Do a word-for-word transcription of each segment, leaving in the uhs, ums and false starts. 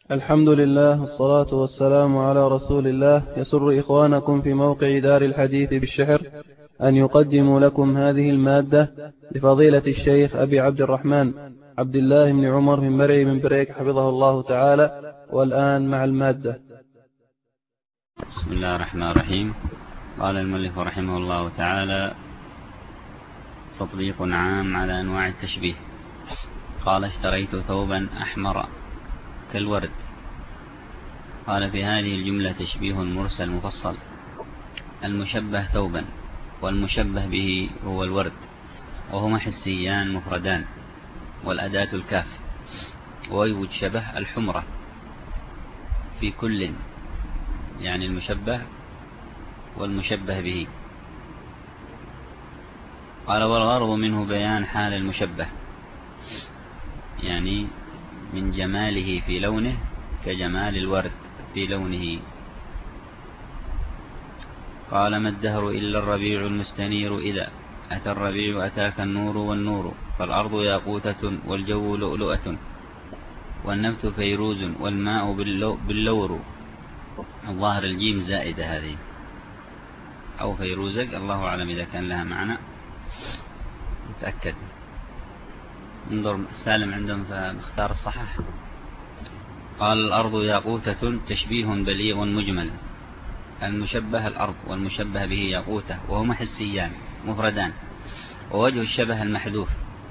الحمد لله والصلاة والسلام على رسول الله. يسر إخوانكم في موقع دار الحديث بالشحر أن يقدموا لكم هذه المادة لفضيلة الشيخ أبي عبد الرحمن عبد الله بن عمر بن مرعي بن بريك حفظه الله تعالى. والآن مع المادة. بسم الله الرحمن الرحيم. قال المؤلف رحمه الله تعالى: تطبيق عام على أنواع التشبيه. قال: اشتريت ثوبا أحمر كالورد. قال: في هذه الجملة تشبيه مرسل مفصل. المشبه ثوبا والمشبه به هو الورد، وهما حسيان مفردان، والأداة الكاف، ويوجد شبه الحمرة في كل، يعني المشبه والمشبه به. قال: والغرض منه بيان حال المشبه، يعني من جماله في لونه كجمال الورد في لونه. قال: ما الدهر إلا الربيع المستنير، إذا أتى الربيع أتاك النور والنور، فالأرض ياقوتة والجو لؤلؤة، والنبت فيروز والماء باللور. الظاهر الجيم زائدة هذه، أو فيروزك، الله أعلم إذا كان لها معنى، متأكد. انظر سالم عندهم فاختار الصحح. قال: الأرض ياقوتة تشبيه بليغ مجمل. المشبه الأرض والمشبه به ياقوتة، وهما حسيان مفردان، ووجه الشبه المحذوف،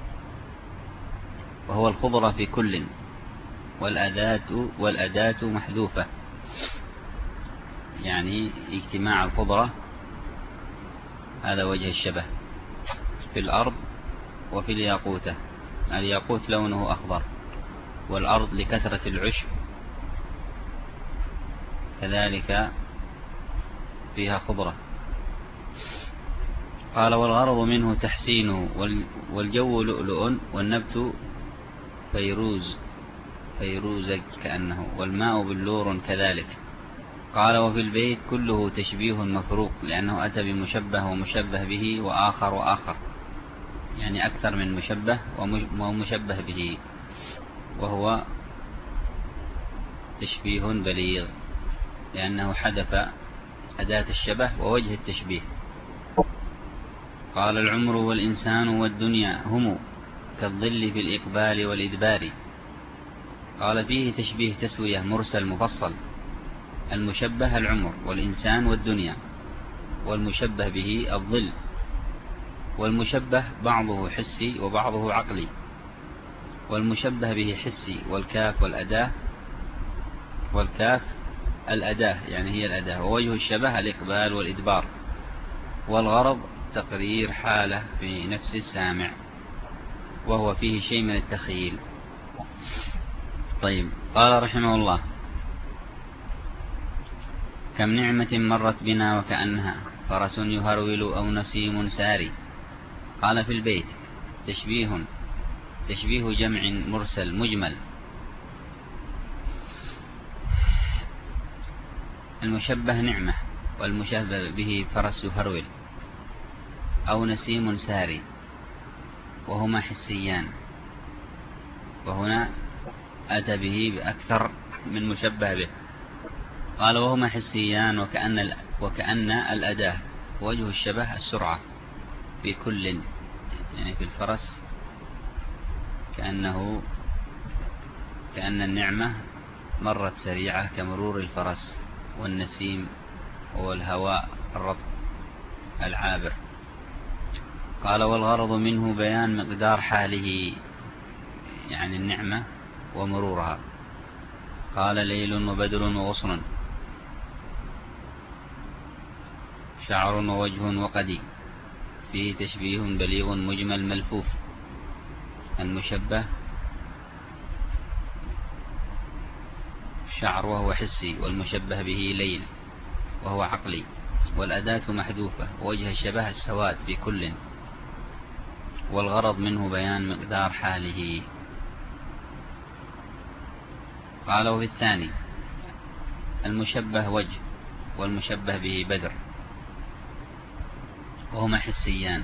وهو الخضرة في كل، والأداة, والأداة محذوفة، يعني اجتماع الخضرة، هذا وجه الشبه في الأرض وفي الياقوتة. الياقوت لونه أخضر، والأرض لكثرة العشب كذلك فيها خضرة. قال: والغرض منه تحسينه، والجو لؤلؤ، والنبت فيروز فيروزج كأنه، والماء بلور كذلك. قال: وفي البيت كله تشبيه مفروق، لأنه أتى بمشبه ومشبه به وآخر وآخر، يعني أكثر من مشبه ومشبه به، وهو تشبيه بليغ لأنه حذف أداة الشبه ووجه التشبيه. قال: العمر والإنسان والدنيا هم كالظل في الإقبال والإدبار. قال: فيه تشبيه تسوية مرسل مفصل. المشبه العمر والإنسان والدنيا، والمشبه به الظل، والمشبه بعضه حسي وبعضه عقلي، والمشبه به حسي، والكاف والأداة والكاف الأداة يعني هي الأداة، ووجه الشبه الإقبال والإدبار. والغرض تقرير حالة في نفس السامع، وهو فيه شيء من التخيل. طيب، قال رحمه الله: كم نعمة مرت بنا وكأنها فرس يهرول أو نسيم ساري. قال: في البيت تشبيه تشبيه جمع مرسل مجمل. المشبه نعمة، والمشبه به فرس يهرول أو نسيم ساري، وهما حسيان، وهنا أتى به بأكثر من مشبه به. قال: وهما حسيان وكأن, وكأن الأداة، وجه الشبه السرعة في كل، يعني في الفرس كأنه كأن النعمة مرت سريعة كمرور الفرس، والنسيم هو الهواء الرطب العابر. قال: والغرض منه بيان مقدار حاله، يعني النعمة ومرورها. قال: ليل وبدر وغصن، شعر ووجه وقدي، فيه تشبيه بليغ مجمل ملفوف. المشبه شعر وهو حسي، والمشبه به ليل وهو عقلي، والأداة محذوفة، ووجه الشبه السواد في كل. والغرض منه بيان مقدار حاله. قالوا في الثاني: المشبه وجه، والمشبه به بدر، وهما حسيان،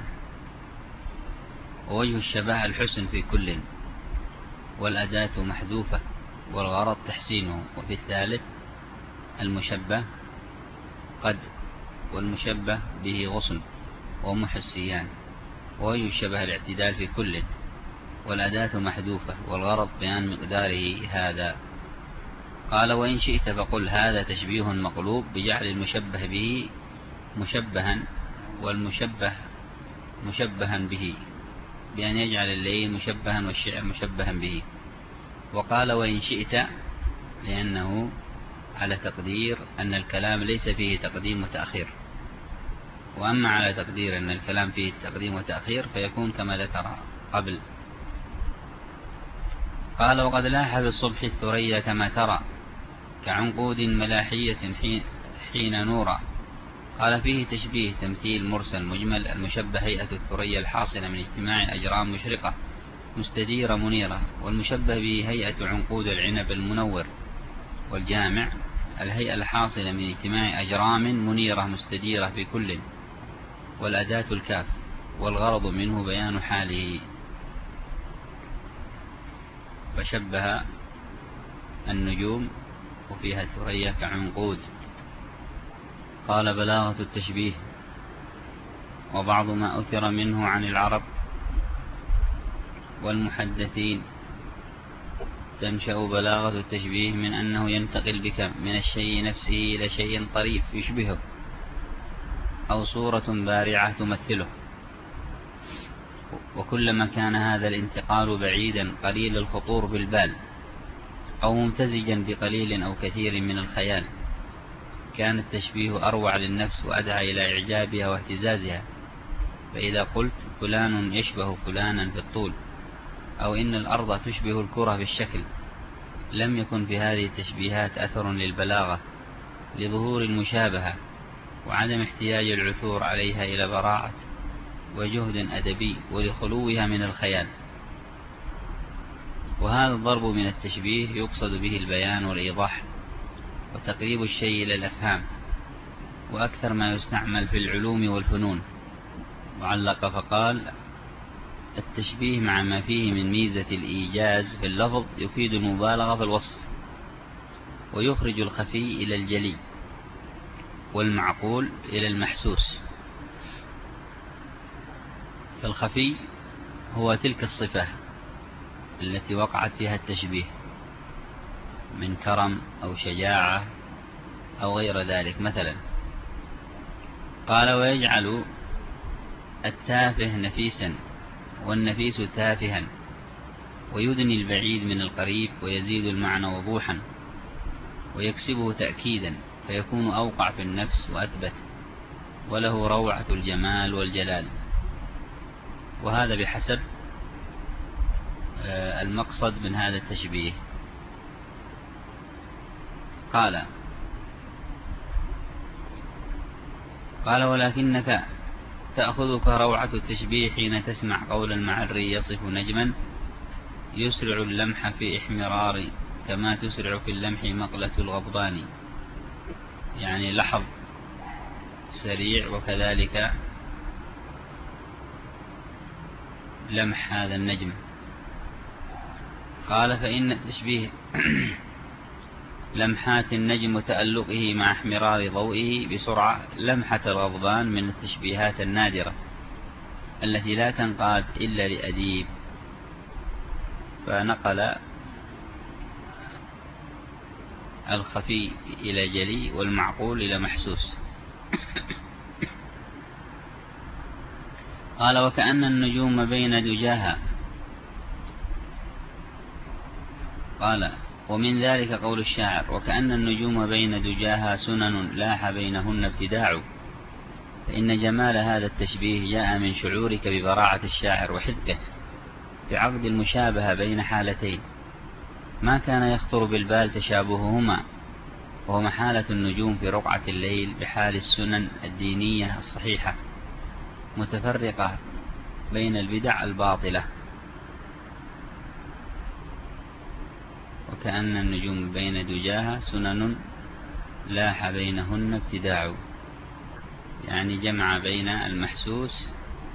ووجه الشبه الحسن في كل، والأداة محذوفة، والغرض تحسينه. وفي الثالث المشبه قد، والمشبه به غصن ومحسيان، ويشبه الاعتدال في كل، والأداة محذوفة، والغرض بيان مقداره هذا. قال وإن شئت فقل هذا تشبيه مقلوب بجعل المشبه به مشبها والمشبه مشبها به، بأن يجعل الليل مشبها والشعر مشبها به. وقال وإن شئت لأنه على تقدير أن الكلام ليس فيه تقديم وتأخير، وأما على تقدير أن الكلام فيه تقديم وتأخير فيكون كما ذكر قبل. قال وقد لاح بالصبح الثريا كما ترى كعنقود ملاحية حين نورا. قال فيه تشبيه تمثيل مرسل مجمل. المشبه هيئة الثريا الحاصلة من اجتماع أجرام مشرقة مستديرة منيرة، والمشبه به هيئة عنقود العنب المنور. والجامع الهيئة الحاصلة من اجتماع أجرام منيرة مستديرة في كل، والأداة الكاف، والغرض منه بيان حاله. فشبه النجوم وفيها ثريا كعنقود. قال بلاغة التشبيه وبعض ما أثر منه عن العرب والمحدثين. تنشأ بلاغة التشبيه من أنه ينتقل بك من الشيء نفسه إلى شيء طريف يشبهه، أو صورة بارعة تمثله. وكلما كان هذا الانتقال بعيدا قليل الخطور بالبال، أو ممتزجا بقليل أو كثير من الخيال، كان التشبيه أروع للنفس وأدعى إلى إعجابها واهتزازها. فإذا قلت فلان يشبه فلانا في الطول، أو إن الأرض تشبه الكرة في الشكل، لم يكن في هذه التشبيهات أثر للبلاغة لظهور المشابهة وعدم احتياج العثور عليها إلى براعة وجهد أدبي ولخلوها من الخيال. وهذا الضرب من التشبيه يقصد به البيان والإيضاح وتقريب الشيء إلى الأفهام، وأكثر ما يستعمل في العلوم والفنون. وعلق فقال التشبيه مع ما فيه من ميزة الإيجاز في اللفظ يفيد المبالغة في الوصف، ويخرج الخفي إلى الجلي والمعقول إلى المحسوس. فالخفي هو تلك الصفة التي وقعت فيها التشبيه من كرم أو شجاعة أو غير ذلك مثلا. قال ويجعل التافه نفيسا والنفيس تافها، ويدني البعيد من القريب ويزيد المعنى وضوحا ويكسبه تأكيدا، فيكون أوقع في النفس وأثبت، وله روعة الجمال والجلال. وهذا بحسب المقصد من هذا التشبيه. قال قال ولكنك تأخذك روعة التشبيه حين تسمع قول المعري يصف نجما يسرع اللمح في إحمرار كما تسرع في اللمح مقلة الغضبان، يعني لحظ سريع وكذلك لمح هذا النجم. قال فإن التشبيه لمحات النجم وتألقه مع احمرار ضوئه بسرعة لمحة الغضبان من التشبيهات النادرة التي لا تنقاد إلا لأديب. فنقل الخفي إلى جلي والمعقول إلى محسوس. قال وكأن النجوم بين دجاها. قال ومن ذلك قول الشاعر وكأن النجوم بين دجاها سنن لاح بينهن ابتداع. فإن جمال هذا التشبيه جاء من شعورك ببراعة الشاعر وحذقه في عقد المشابهة بين حالتين ما كان يخطر بالبال تشابههما، وهو محالة النجوم في رقعة الليل بحال السنن الدينية الصحيحة متفرقة بين البدع الباطلة. وكأن النجوم بين دجاها سنن لاح بينهن ابتداع، يعني جمع بين المحسوس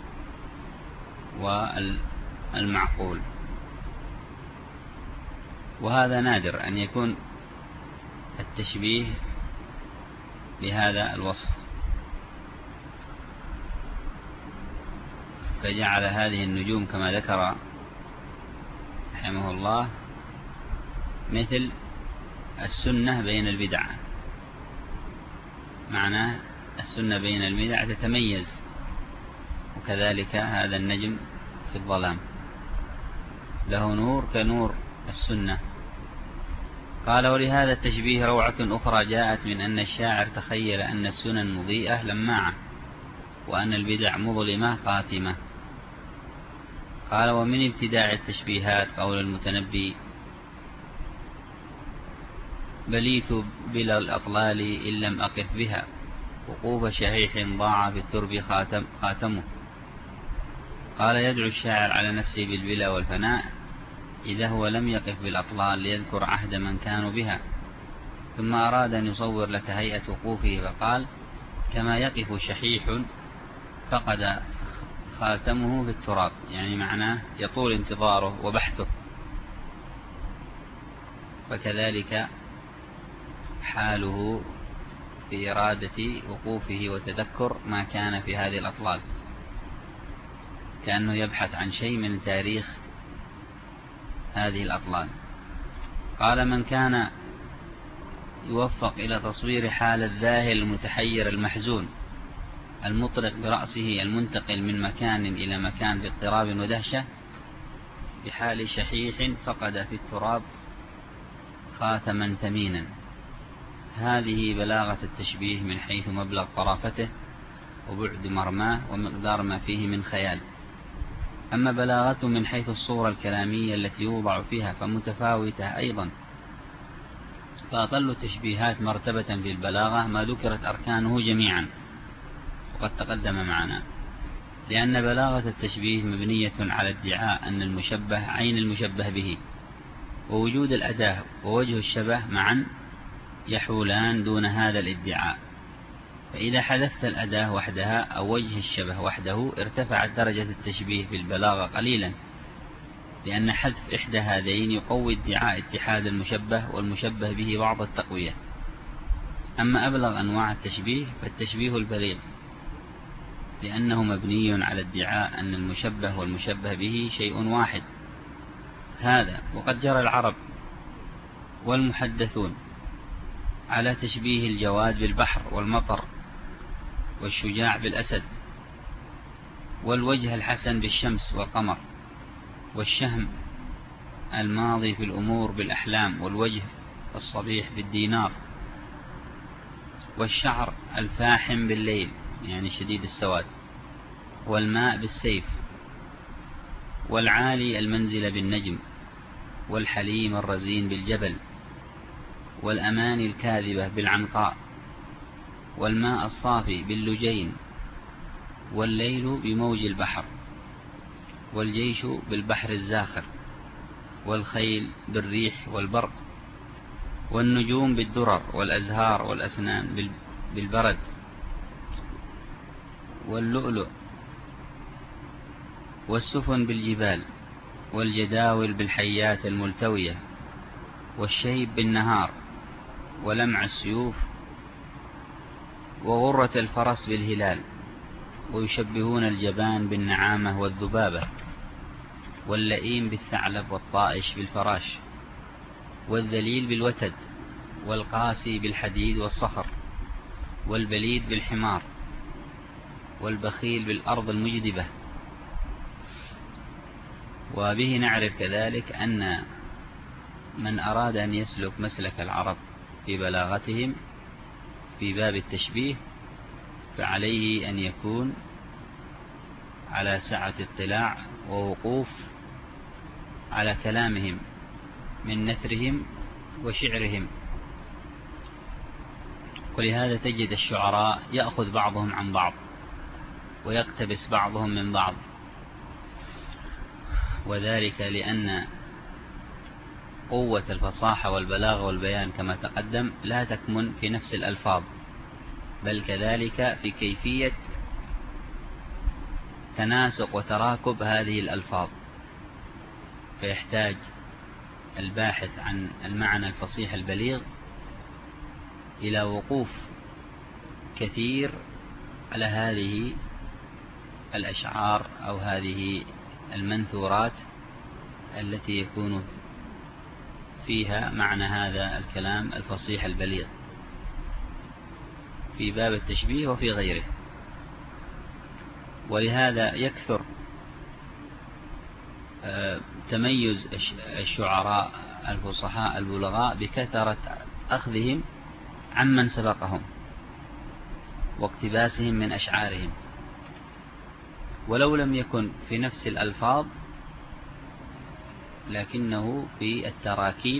والمعقول. وهذا نادر أن يكون التشبيه بهذا الوصف، فجعل هذه النجوم كما ذكر رحمه الله مثل السنة بين البدع، معناه السنة بين البدع تتميز، وكذلك هذا النجم في الظلام له نور كنور السنة. قال: ولهذا التشبيه روعة أخرى جاءت من أن الشاعر تخيل أن السنن مضيئة لماعة، وأن البدع مظلمة قاتمة. قال: ومن ابتداع التشبيهات قول المتنبي: بليت بلا الأطلال إن لم أقف بها، وقوف شحيح ضاع في الترب خاتم خاتمه. قال: يدعو الشاعر على نفسه بالبلا والفناء إذا هو لم يقف بالأطلال ليذكر عهد من كانوا بها، ثم أراد أن يصور لك هيئة وقوفه فقال: كما يقف شحيح فقد خاتمه في التراب، يعني معناه يطول انتظاره وبحثه، فكذلك حاله في إرادة وقوفه وتذكر ما كان في هذه الأطلال، كأنه يبحث عن شيء من تاريخ هذه الأطلال. قال: من كان يوفق إلى تصوير حال الذاهل المتحير المحزون المطرق برأسه المنتقل من مكان إلى مكان باضطراب ودهشة بحال شحيح فقد في التراب خاتما ثمينا. هذه بلاغة التشبيه من حيث مبلغ طرافته وبعد مرماه ومقدار ما فيه من خيال. أما بلاغته من حيث الصورة الكلامية التي يوضع فيها فمتفاوتة أيضا، فأقل التشبيهات مرتبة في البلاغة ما ذكرت أركانه جميعا وقد تقدم معنا، لأن بلاغة التشبيه مبنية على ادعاء أن المشبه عين المشبه به، ووجود الأداة ووجه الشبه معا يحولان دون هذا الادعاء. فإذا حذفت الأداة وحدها أو وجه الشبه وحده ارتفعت درجة التشبيه في البلاغة قليلا، لأن حذف إحدى هذين يقوي ادعاء اتحاد المشبه والمشبه به بعض التقوية. أما أبلغ أنواع التشبيه فالتشبيه البليغ، لأنه مبني على ادعاء أن المشبه والمشبه به شيء واحد. هذا وقد جرى العرب والمحدثون على تشبيه الجواد بالبحر والمطر، والشجاع بالأسد، والوجه الحسن بالشمس والقمر، والشهم الماضي في الأمور بالأحلام، والوجه الصبيح بالدينار، والشعر الفاحم بالليل يعني شديد السواد، والماء بالسيف، والعالي المنزل بالنجم، والحليم الرزين بالجبل، والأماني الكاذبة بالعنقاء، والماء الصافي باللجين، والليل بموج البحر، والجيش بالبحر الزاخر، والخيل بالريح والبرق، والنجوم بالدرر، والأزهار والأسنان بالبرد، واللؤلؤ، والسفن بالجبال، والجداول بالحيات الملتوية، والشيب بالنهار، ولمع السيوف، وغرة الفرس بالهلال. ويشبهون الجبان بالنعامة والذبابة، واللئيم بالثعلب، والطائش بالفراش، والذليل بالوتد، والقاسي بالحديد والصخر، والبليد بالحمار، والبخيل بالأرض المجدبة. وبه نعرف كذلك أن من أراد أن يسلك مسلك العرب في بلاغتهم في باب التشبيه فعليه أن يكون على سعة اطلاع ووقوف على كلامهم من نثرهم وشعرهم. ولهذا تجد الشعراء يأخذ بعضهم عن بعض ويقتبس بعضهم من بعض، وذلك لأن قوة الفصاحة والبلاغة والبيان كما تقدم لا تكمن في نفس الألفاظ، بل كذلك في كيفية تناسق وتراكب هذه الألفاظ، فيحتاج الباحث عن المعنى الفصيح البليغ إلى وقوف كثير على هذه الأشعار أو هذه المنثورات التي يكون فيها معنى هذا الكلام الفصيح البليغ في باب التشبيه وفي غيره. ولهذا يكثر تميز الشعراء الفصحاء البلغاء بكثرة أخذهم عمن سبقهم واقتباسهم من أشعارهم، ولو لم يكن في نفس الألفاظ لكنه في التراكيب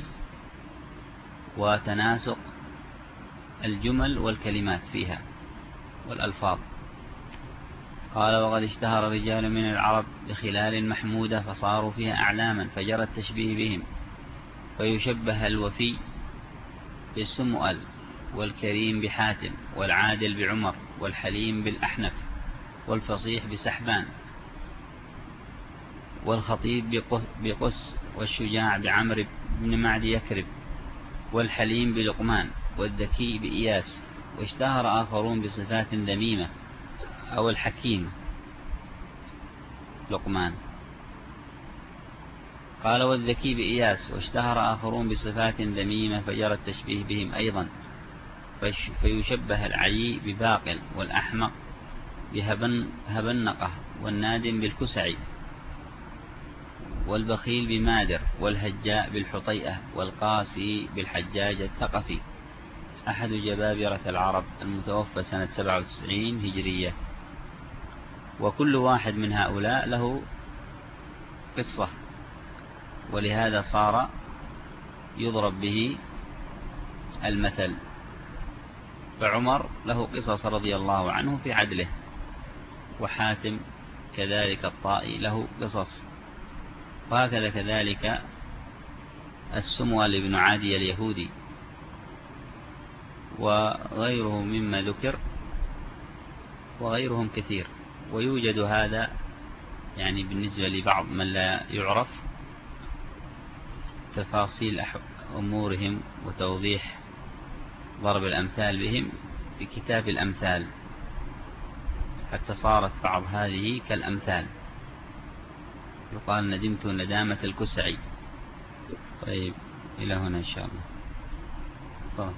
وتناسق الجمل والكلمات فيها والألفاظ. قال: وقد اشتهر رجال من العرب بخلال محمودة فصاروا فيها أعلاما، فجرى التشبيه بهم، فيشبه الوفي بالسمؤل، والكريم بحاتم، والعادل بعمر، والحليم بالأحنف، والفصيح بسحبان، والخطيب بقس، والشجاع بعمر بن معد يكرب، والحليم بلقمان، والذكي بإياس. واشتهر آخرون بصفات ذميمة أو الحكيم لقمان. قال: والذكي بإياس. واشتهر آخرون بصفات ذميمة فجرى التشبيه بهم أيضا، فيشبه العيي بباقل، والأحمق بهبنقة، والنادم بالكسعي، والبخيل بمادر، والهجاء بالحطيئة، والقاسي بالحجاج الثقفي أحد جبابرة العرب المتوفى سنة سبعة وتسعين هجرية. وكل واحد من هؤلاء له قصة، ولهذا صار يضرب به المثل. فعمر له قصص رضي الله عنه في عدله، وحاتم كذلك الطائي له قصص، وهكذا كذلك السموال بن عادي اليهودي وغيره مما ذكر، وغيرهم كثير. ويوجد هذا يعني بالنسبة لبعض من لا يعرف تفاصيل أمورهم وتوضيح ضرب الأمثال بهم في كتاب الأمثال، حتى صارت بعض هذه كالأمثال، يقال: ندمت ندامة الكسعي. طيب، إلى هنا إن شاء الله. طيب.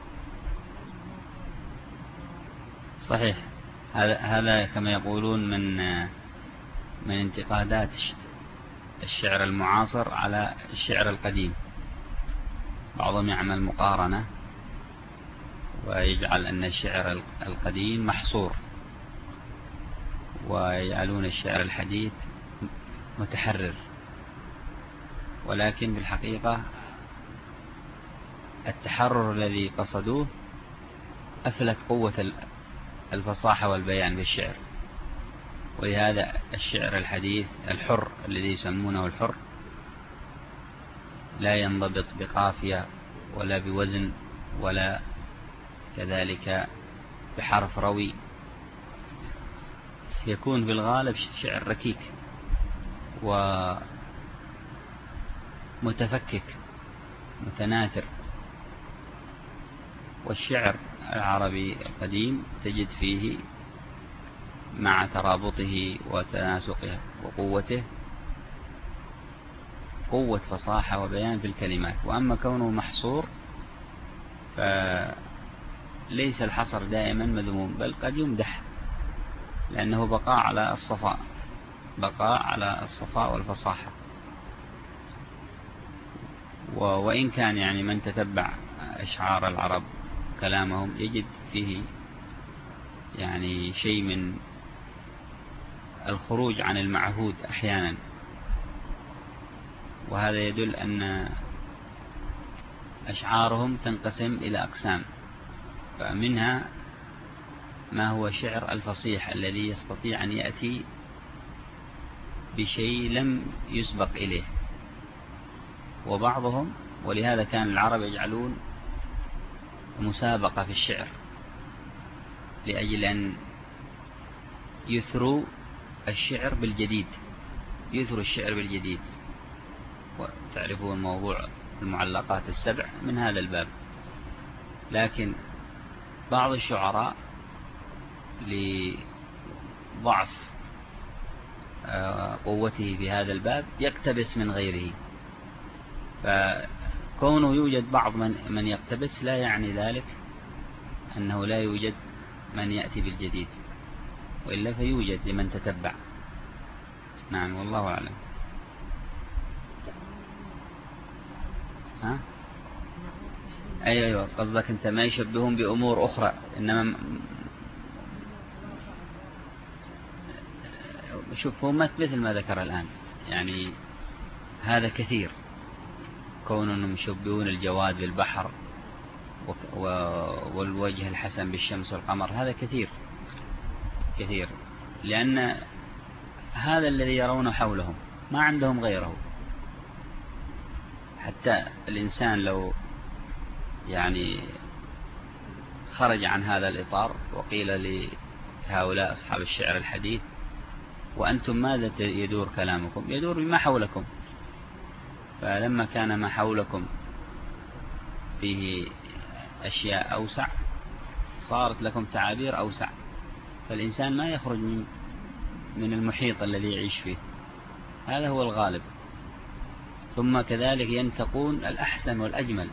صحيح، هذا هذا كما يقولون من من انتقادات الشعر المعاصر على الشعر القديم. بعضهم يعمل مقارنة ويجعل أن الشعر القديم محصور، ويجعلون الشعر الحديث متحرر. ولكن بالحقيقة التحرر الذي قصدوه أفلت قوة الفصاحة والبيان بالشعر. ولهذا الشعر الحديث الحر الذي يسمونه الحر لا ينضبط بقافية ولا بوزن ولا كذلك بحرف روي، يكون بالغالب شعر ركيك ومتفكك متناثر. والشعر العربي القديم تجد فيه مع ترابطه وتناسقه وقوته قوة فصاحة وبيان في الكلمات. وأما كونه محصور فليس الحصر دائما مذموم، بل قد يمدح، لأنه بقاء على الصفاء بقاء على الصفاء والفصاحة. وإن كان يعني من تتبع أشعار العرب كلامهم يجد فيه يعني شيء من الخروج عن المعهود أحيانا، وهذا يدل أن أشعارهم تنقسم إلى أقسام. فمنها ما هو شعر الفصيح الذي يستطيع أن يأتي بشيء لم يسبق إليه. وبعضهم، ولهذا كان العرب يجعلون مسابقة في الشعر لأجل أن يثروا الشعر بالجديد يثروا الشعر بالجديد تعرفون موضوع المعلقات السبع من هذا الباب. لكن بعض الشعراء لضعف قوته في هذا الباب يقتبس من غيره، فكونه يوجد بعض من, من يقتبس لا يعني ذلك أنه لا يوجد من يأتي بالجديد، وإلا فيوجد لمن تتبع. نعم والله أعلم. ها؟ أيوة أيوة قصدك أنت ما يشبهون بأمور أخرى، إنما شوف هم مثل ما ذكر الآن، يعني هذا كثير، كونهم يشبهون الجواد بالبحر والوجه الحسن بالشمس والقمر، هذا كثير كثير، لأن هذا الذي يرونه حولهم ما عندهم غيره. حتى الإنسان لو يعني خرج عن هذا الإطار وقيل لهؤلاء أصحاب الشعر الحديث وأنتم ماذا يدور كلامكم؟ يدور بما حولكم. فلما كان ما حولكم فيه أشياء أوسع صارت لكم تعابير أوسع، فالإنسان ما يخرج من من المحيط الذي يعيش فيه، هذا هو الغالب. ثم كذلك ينتقون الأحسن والأجمل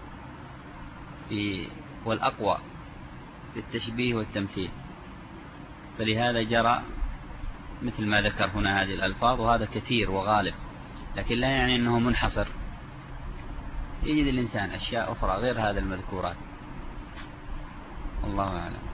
في والأقوى في التشبيه والتمثيل، فلهذا جرى مثل ما ذكر هنا هذه الألفاظ، وهذا كثير وغالب، لكن لا يعني أنه منحصر، يجد الإنسان أشياء أخرى غير هذا المذكورات. الله أعلم.